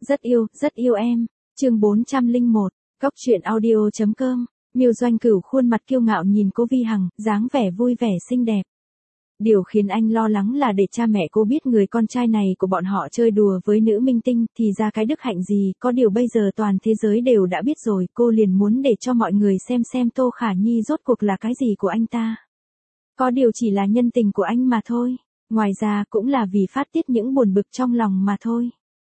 Rất yêu em. Chương 401, Cóc truyện audio.com. Miêu Doanh Cửu khuôn mặt kiêu ngạo nhìn Cố Vi Hằng, dáng vẻ vui vẻ xinh đẹp. Điều khiến anh lo lắng là để cha mẹ cô biết người con trai này của bọn họ chơi đùa với nữ minh tinh, thì ra cái đức hạnh gì, có điều bây giờ toàn thế giới đều đã biết rồi, cô liền muốn để cho mọi người xem Tô Khả Nhi rốt cuộc là cái gì của anh ta. Có điều chỉ là nhân tình của anh mà thôi, ngoài ra cũng là vì phát tiết những buồn bực trong lòng mà thôi.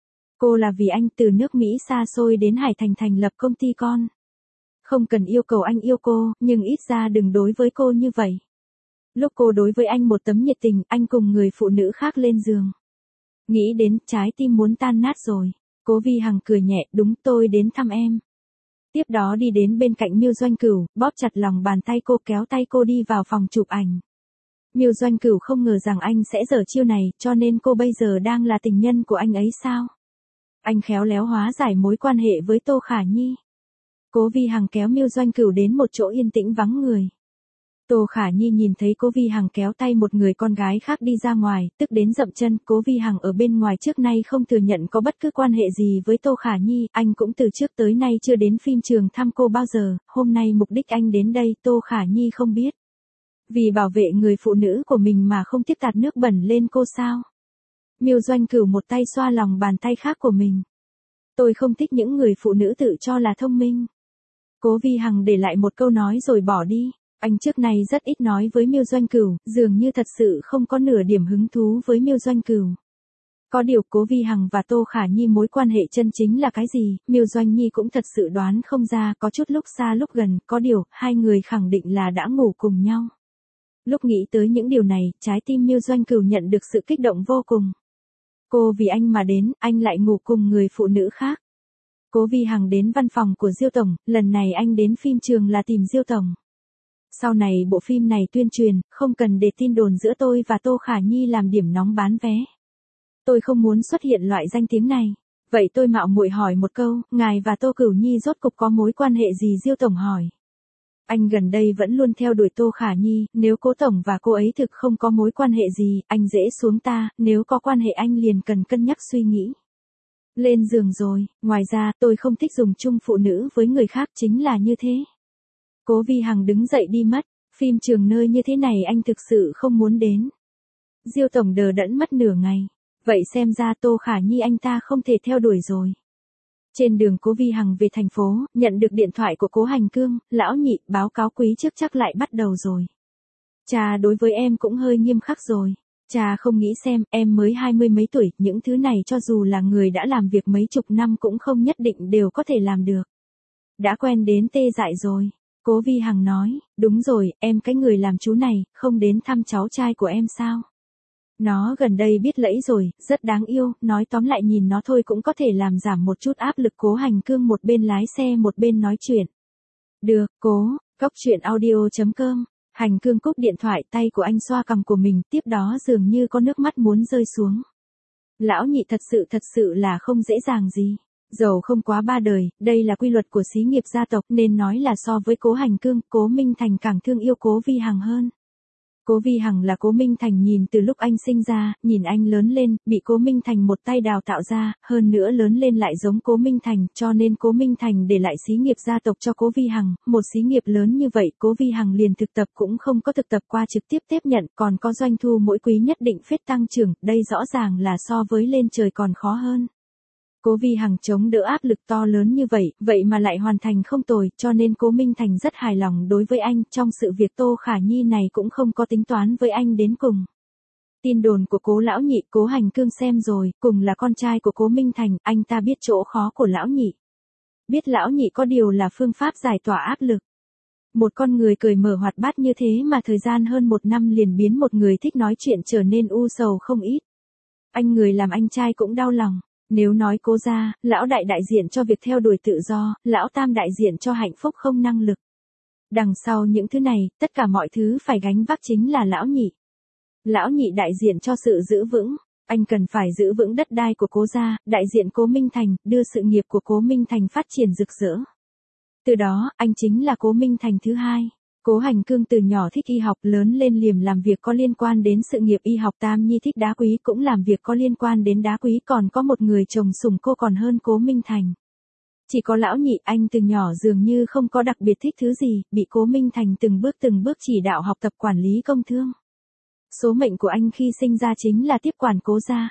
Cô là vì anh từ nước Mỹ xa xôi đến Hải Thành thành lập công ty con. Không cần yêu cầu anh yêu cô, nhưng ít ra đừng đối với cô như vậy. Lúc cô đối với anh một tấm nhiệt tình, anh cùng người phụ nữ khác lên giường. Nghĩ đến, trái tim muốn tan nát rồi. Cố Vi Hằng cười nhẹ, đúng, tôi đến thăm em. Tiếp đó đi đến bên cạnh Miêu Doanh Cửu, bóp chặt lòng bàn tay cô, kéo tay cô đi vào phòng chụp ảnh. Miêu Doanh Cửu không ngờ rằng anh sẽ giở chiêu này, cho nên cô bây giờ đang là tình nhân của anh ấy sao? Anh khéo léo hóa giải mối quan hệ với Tô Khả Nhi. Cố Vi Hằng kéo Miêu Doanh Cửu đến một chỗ yên tĩnh vắng người. Tô Khả Nhi nhìn thấy Cố Vi Hằng kéo tay một người con gái khác đi ra ngoài, tức đến dậm chân. Cố Vi Hằng ở bên ngoài trước nay không thừa nhận có bất cứ quan hệ gì với Tô Khả Nhi, anh cũng từ trước tới nay chưa đến phim trường thăm cô bao giờ, hôm nay mục đích anh đến đây Tô Khả Nhi không biết. Vì bảo vệ người phụ nữ của mình mà không tiếp tạt nước bẩn lên cô sao? Miêu Doanh Cửu một tay xoa lòng bàn tay khác của mình. Tôi không thích những người phụ nữ tự cho là thông minh. Cố Vi Hằng để lại một câu nói rồi bỏ đi. Anh trước nay rất ít nói với Miêu Doanh Cửu, dường như thật sự không có nửa điểm hứng thú với Miêu Doanh Cửu. Có điều Cố Vi Hằng và Tô Khả Nhi mối quan hệ chân chính là cái gì, Miêu Doanh Nhi cũng thật sự đoán không ra, có chút lúc xa lúc gần, có điều, hai người khẳng định là đã ngủ cùng nhau. Lúc nghĩ tới những điều này, trái tim Miêu Doanh Cửu nhận được sự kích động vô cùng. Cô vì anh mà đến, anh lại ngủ cùng người phụ nữ khác. Cố Vi Hằng đến văn phòng của Diêu Tổng, lần này anh đến phim trường là tìm Diêu Tổng. Sau này bộ phim này tuyên truyền, không cần để tin đồn giữa tôi và Tô Khả Nhi làm điểm nóng bán vé. Tôi không muốn xuất hiện loại danh tiếng này. Vậy tôi mạo muội hỏi một câu, ngài và Tô Cửu Nhi rốt cục có mối quan hệ gì? Diêu Tổng hỏi. Anh gần đây vẫn luôn theo đuổi Tô Khả Nhi, nếu Cố Tổng và cô ấy thực không có mối quan hệ gì, anh dễ xuống ta, nếu có quan hệ anh liền cần cân nhắc suy nghĩ. Lên giường rồi, ngoài ra tôi không thích dùng chung phụ nữ với người khác, chính là như thế. Cố Vi Hằng đứng dậy đi mất, phim trường nơi như thế này anh thực sự không muốn đến. Diêu Tổng đờ đẫn mất nửa ngày, vậy xem ra Tô Khả Nhi anh ta không thể theo đuổi rồi. Trên đường Cố Vi Hằng về thành phố, nhận được điện thoại của Cố Hành Cương, lão nhị, báo cáo quý trước chắc lại bắt đầu rồi. Cha đối với em cũng hơi nghiêm khắc rồi. Cha không nghĩ xem, em mới 20 mấy tuổi, những thứ này cho dù là người đã làm việc mấy chục năm cũng không nhất định đều có thể làm được. Đã quen đến tê dại rồi. Cố Vi Hằng nói, đúng rồi, em cái người làm chú này, không đến thăm cháu trai của em sao? Nó gần đây biết lẫy rồi, rất đáng yêu, nói tóm lại nhìn nó thôi cũng có thể làm giảm một chút áp lực. Cố Hành Cương một bên lái xe một bên nói chuyện. Được, cố, Cóc truyện audio.com. Hành Cương cúp điện thoại, tay của anh xoa cằm của mình, tiếp đó dường như có nước mắt muốn rơi xuống. Lão nhị thật sự là không dễ dàng gì. Giàu không quá ba đời, đây là quy luật của xí nghiệp gia tộc, nên nói là so với Cố Hành Cương, Cố Minh Thành càng thương yêu Cố Vi Hằng hơn. Cố Vi Hằng là Cố Minh Thành nhìn từ lúc anh sinh ra, nhìn anh lớn lên, bị Cố Minh Thành một tay đào tạo ra, hơn nữa lớn lên lại giống Cố Minh Thành, cho nên Cố Minh Thành để lại xí nghiệp gia tộc cho Cố Vi Hằng, một xí nghiệp lớn như vậy, Cố Vi Hằng liền thực tập cũng không có thực tập qua trực tiếp tiếp nhận, còn có doanh thu mỗi quý nhất định phết tăng trưởng, đây rõ ràng là so với lên trời còn khó hơn. Cố Vi Hằng chống đỡ áp lực to lớn như vậy mà lại hoàn thành không tồi, cho nên Cố Minh Thành rất hài lòng đối với anh, trong sự việc Tô Khả Nhi này cũng không có tính toán với anh đến cùng. Tin đồn của Cố lão nhị, Cố Hành Cương xem rồi, cùng là con trai của Cố Minh Thành, anh ta biết chỗ khó của lão nhị. Biết lão nhị có điều là phương pháp giải tỏa áp lực. Một con người cười mở hoạt bát như thế mà thời gian hơn một năm liền biến một người thích nói chuyện trở nên u sầu không ít. Anh người làm anh trai cũng đau lòng. Nếu nói Cố gia, lão đại đại diện cho việc theo đuổi tự do, lão tam đại diện cho hạnh phúc không năng lực. Đằng sau những thứ này, tất cả mọi thứ phải gánh vác chính là lão nhị. Lão nhị đại diện cho sự giữ vững, anh cần phải giữ vững đất đai của Cố gia, đại diện Cố Minh Thành, đưa sự nghiệp của Cố Minh Thành phát triển rực rỡ. Từ đó, anh chính là Cố Minh Thành thứ hai. Cố Hành Cương từ nhỏ thích y học, lớn lên liềm làm việc có liên quan đến sự nghiệp y học. Tam Nhi thích đá quý cũng làm việc có liên quan đến đá quý, còn có một người chồng sủng cô còn hơn Cố Minh Thành. Chỉ có lão nhị, anh từ nhỏ dường như không có đặc biệt thích thứ gì, bị Cố Minh Thành từng bước chỉ đạo học tập quản lý công thương. Số mệnh của anh khi sinh ra chính là tiếp quản Cố gia.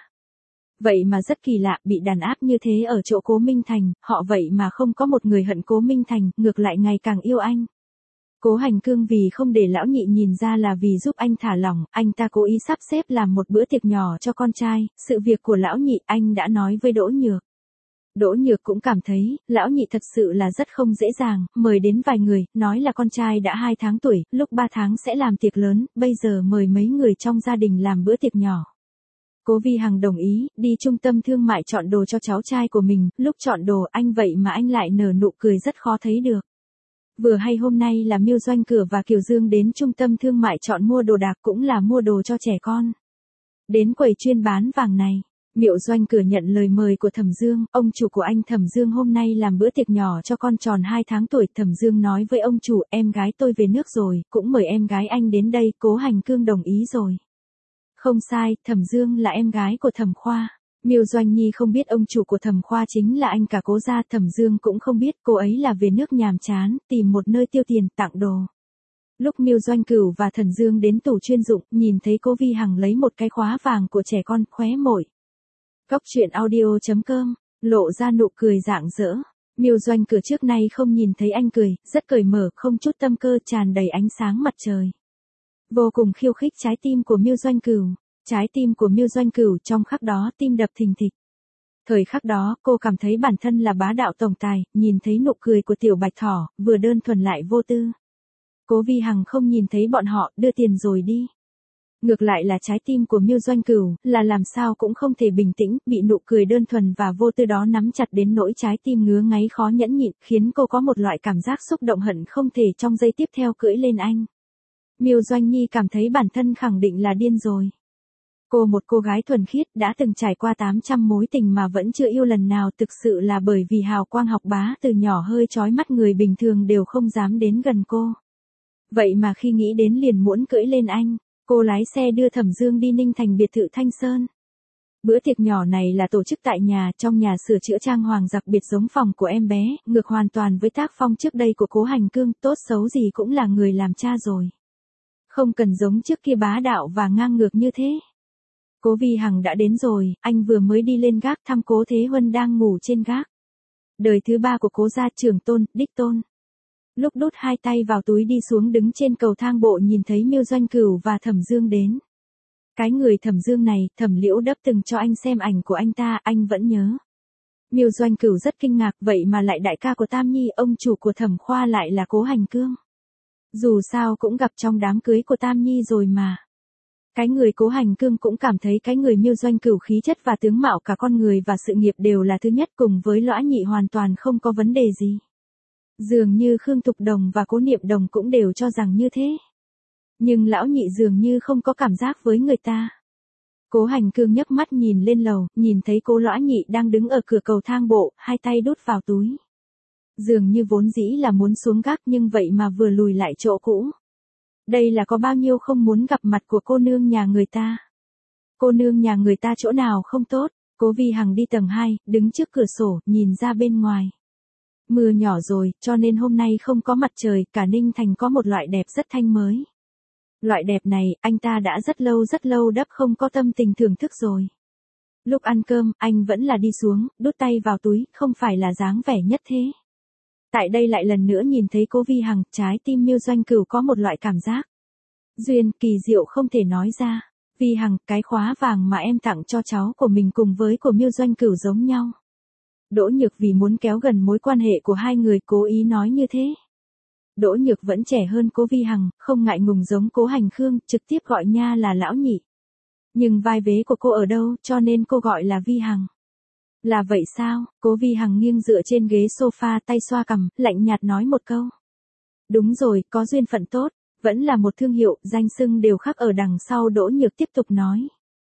Vậy mà rất kỳ lạ, bị đàn áp như thế ở chỗ Cố Minh Thành, họ vậy mà không có một người hận Cố Minh Thành, ngược lại ngày càng yêu anh. Cố Hành Cương vì không để lão nhị nhìn ra là vì giúp anh thả lỏng, anh ta cố ý sắp xếp làm một bữa tiệc nhỏ cho con trai. Sự việc của lão nhị anh đã nói với Đỗ Nhược. Đỗ Nhược cũng cảm thấy, lão nhị thật sự là rất không dễ dàng, mời đến vài người, nói là con trai đã 2 tháng tuổi, lúc 3 tháng sẽ làm tiệc lớn, bây giờ mời mấy người trong gia đình làm bữa tiệc nhỏ. Cố Vi Hằng đồng ý, đi trung tâm thương mại chọn đồ cho cháu trai của mình, lúc chọn đồ anh vậy mà anh lại nở nụ cười rất khó thấy được. Vừa hay hôm nay là Miêu Doanh Cửa và Kiều Dương đến trung tâm thương mại chọn mua đồ đạc, cũng là mua đồ cho trẻ con. Đến quầy chuyên bán vàng này, Miêu Doanh Cửa nhận lời mời của Thẩm Dương, ông chủ của anh Thẩm Dương hôm nay làm bữa tiệc nhỏ cho con tròn 2 tháng tuổi. Thẩm Dương nói với ông chủ, em gái tôi về nước rồi, cũng mời em gái anh đến đây. Cố Hành Cương đồng ý rồi. Không sai, Thẩm Dương là em gái của Thẩm Khoa. Miêu Doanh Nhi không biết ông chủ của Thẩm Khoa chính là anh cả Cố gia. Thẩm Dương cũng không biết, cô ấy là về nước nhàm chán, tìm một nơi tiêu tiền, tặng đồ. Lúc Miêu Doanh Cửu và Thần Dương đến tủ chuyên dụng, nhìn thấy Cố Vi Hằng lấy một cái khóa vàng của trẻ con, khóe môi. Cóc truyện audio.com, lộ ra nụ cười rạng rỡ. Miêu Doanh Cửu trước nay không nhìn thấy anh cười, rất cởi mở, không chút tâm cơ, tràn đầy ánh sáng mặt trời. Vô cùng khiêu khích trái tim của Miêu Doanh Cửu. Trái tim của Miêu Doanh Cửu trong khắc đó tim đập thình thịch. Thời khắc đó, cô cảm thấy bản thân là bá đạo tổng tài, nhìn thấy nụ cười của tiểu bạch thỏ, vừa đơn thuần lại vô tư. Cố Vi Hằng không nhìn thấy bọn họ, đưa tiền rồi đi. Ngược lại là trái tim của Miêu Doanh Cửu, là làm sao cũng không thể bình tĩnh, bị nụ cười đơn thuần và vô tư đó nắm chặt đến nỗi trái tim ngứa ngáy khó nhẫn nhịn, khiến cô có một loại cảm giác xúc động hận không thể trong giây tiếp theo cưỡi lên anh. Miêu Doanh Nhi cảm thấy bản thân khẳng định là điên rồi. Cô một cô gái thuần khiết đã từng trải qua 800 mối tình mà vẫn chưa yêu lần nào, thực sự là bởi vì hào quang học bá từ nhỏ hơi chói mắt, người bình thường đều không dám đến gần cô. Vậy mà khi nghĩ đến liền muốn cưỡi lên anh, cô lái xe đưa Thẩm Dương đi Ninh Thành biệt thự Thanh Sơn. Bữa tiệc nhỏ này là tổ chức tại nhà, trong nhà sửa chữa trang hoàng đặc biệt giống phòng của em bé, ngược hoàn toàn với tác phong trước đây của Cố Hành Cương, tốt xấu gì cũng là người làm cha rồi. Không cần giống trước kia bá đạo và ngang ngược như thế. Cố Vi Hằng đã đến rồi, anh vừa mới đi lên gác thăm Cố Thế Huân đang ngủ trên gác. Đời thứ 3 của Cố gia, trưởng tôn, đích tôn. Lúc đút 2 tay vào túi đi xuống đứng trên cầu thang bộ, nhìn thấy Miêu Doanh Cửu và Thẩm Dương đến. Cái người Thẩm Dương này, Thẩm Liễu Đấp từng cho anh xem ảnh của anh ta, anh vẫn nhớ. Miêu Doanh Cửu rất kinh ngạc, vậy mà lại đại ca của Tam Nhi, ông chủ của Thẩm Khoa lại là Cố Hành Cương. Dù sao cũng gặp trong đám cưới của Tam Nhi rồi mà. Cái người Cố Hành Cương cũng cảm thấy cái người Miêu Doanh Cửu khí chất và tướng mạo, cả con người và sự nghiệp đều là thứ nhất, cùng với Lõa Nhị hoàn toàn không có vấn đề gì. Dường như Khương Thục Đồng và Cố Niệm Đồng cũng đều cho rằng như thế. Nhưng lão nhị dường như không có cảm giác với người ta. Cố Hành Cương nhấc mắt nhìn lên lầu, nhìn thấy Cố Lõa Nhị đang đứng ở cửa cầu thang bộ, 2 tay đút vào túi. Dường như vốn dĩ là muốn xuống gác, nhưng vậy mà vừa lùi lại chỗ cũ. Đây là có bao nhiêu không muốn gặp mặt của cô nương nhà người ta. Cô nương nhà người ta chỗ nào không tốt. Cố Vi Hằng đi tầng 2, đứng trước cửa sổ, nhìn ra bên ngoài. Mưa nhỏ rồi, cho nên hôm nay không có mặt trời, cả Ninh Thành có một loại đẹp rất thanh mới. Loại đẹp này, anh ta đã rất lâu Đấp không có tâm tình thưởng thức rồi. Lúc ăn cơm, anh vẫn là đi xuống, đút tay vào túi, không phải là dáng vẻ nhất thế. Tại đây lại lần nữa nhìn thấy Cố Vi Hằng, trái tim Miêu Doanh Cửu có một loại cảm giác duyên kỳ diệu không thể nói ra. Vi Hằng, cái khóa vàng mà em tặng cho cháu của mình cùng với của Miêu Doanh Cửu giống nhau. Đỗ Nhược vì muốn kéo gần mối quan hệ của hai người cố ý nói như thế. Đỗ Nhược vẫn trẻ hơn Cố Vi Hằng, không ngại ngùng giống Cố Hành Khương, trực tiếp gọi nha là lão nhị. Nhưng vai vế của cô ở đâu, cho nên cô gọi là Vi Hằng. Là vậy sao? Cố Vi Hằng nghiêng dựa trên ghế sofa, tay xoa cằm, lạnh nhạt nói một câu. Đúng rồi, có duyên phận tốt, vẫn là một thương hiệu, danh xưng đều khắc ở đằng sau. Đỗ Nhược tiếp tục nói.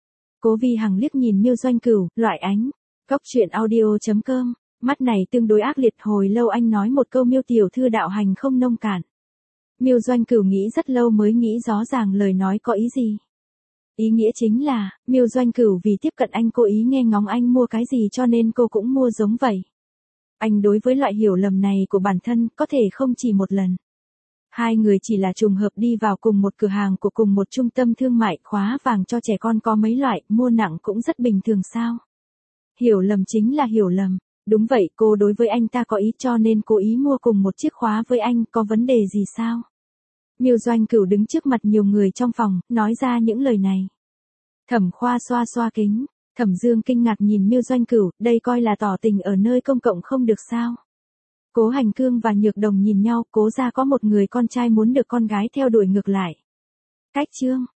Cố Vi Hằng liếc nhìn Miêu Doanh Cửu, loại ánh. Cóc truyện audio.com, mắt này tương đối ác liệt, hồi lâu anh nói một câu Miêu tiểu thư đạo hành không nông cạn. Miêu Doanh Cửu nghĩ rất lâu mới nghĩ rõ ràng lời nói có ý gì. Ý nghĩa chính là, Miêu Doanh Cửu vì tiếp cận anh cố ý nghe ngóng anh mua cái gì cho nên cô cũng mua giống vậy. Anh đối với loại hiểu lầm này của bản thân có thể không chỉ một lần. Hai người chỉ là trùng hợp đi vào cùng một cửa hàng của cùng một trung tâm thương mại, khóa vàng cho trẻ con có mấy loại, mua nặng cũng rất bình thường sao. Hiểu lầm chính là hiểu lầm. Đúng vậy, cô đối với anh ta có ý cho nên cố ý mua cùng một chiếc khóa với anh, có vấn đề gì sao? Miêu Doanh Cửu đứng trước mặt nhiều người trong phòng, nói ra những lời này. Thẩm Khoa xoa xoa kính, Thẩm Dương kinh ngạc nhìn Miêu Doanh Cửu, đây coi là tỏ tình ở nơi công cộng không được sao? Cố Hành Cương và Nhược Đồng nhìn nhau, Cố gia có một người con trai muốn được con gái theo đuổi ngược lại. Cách chương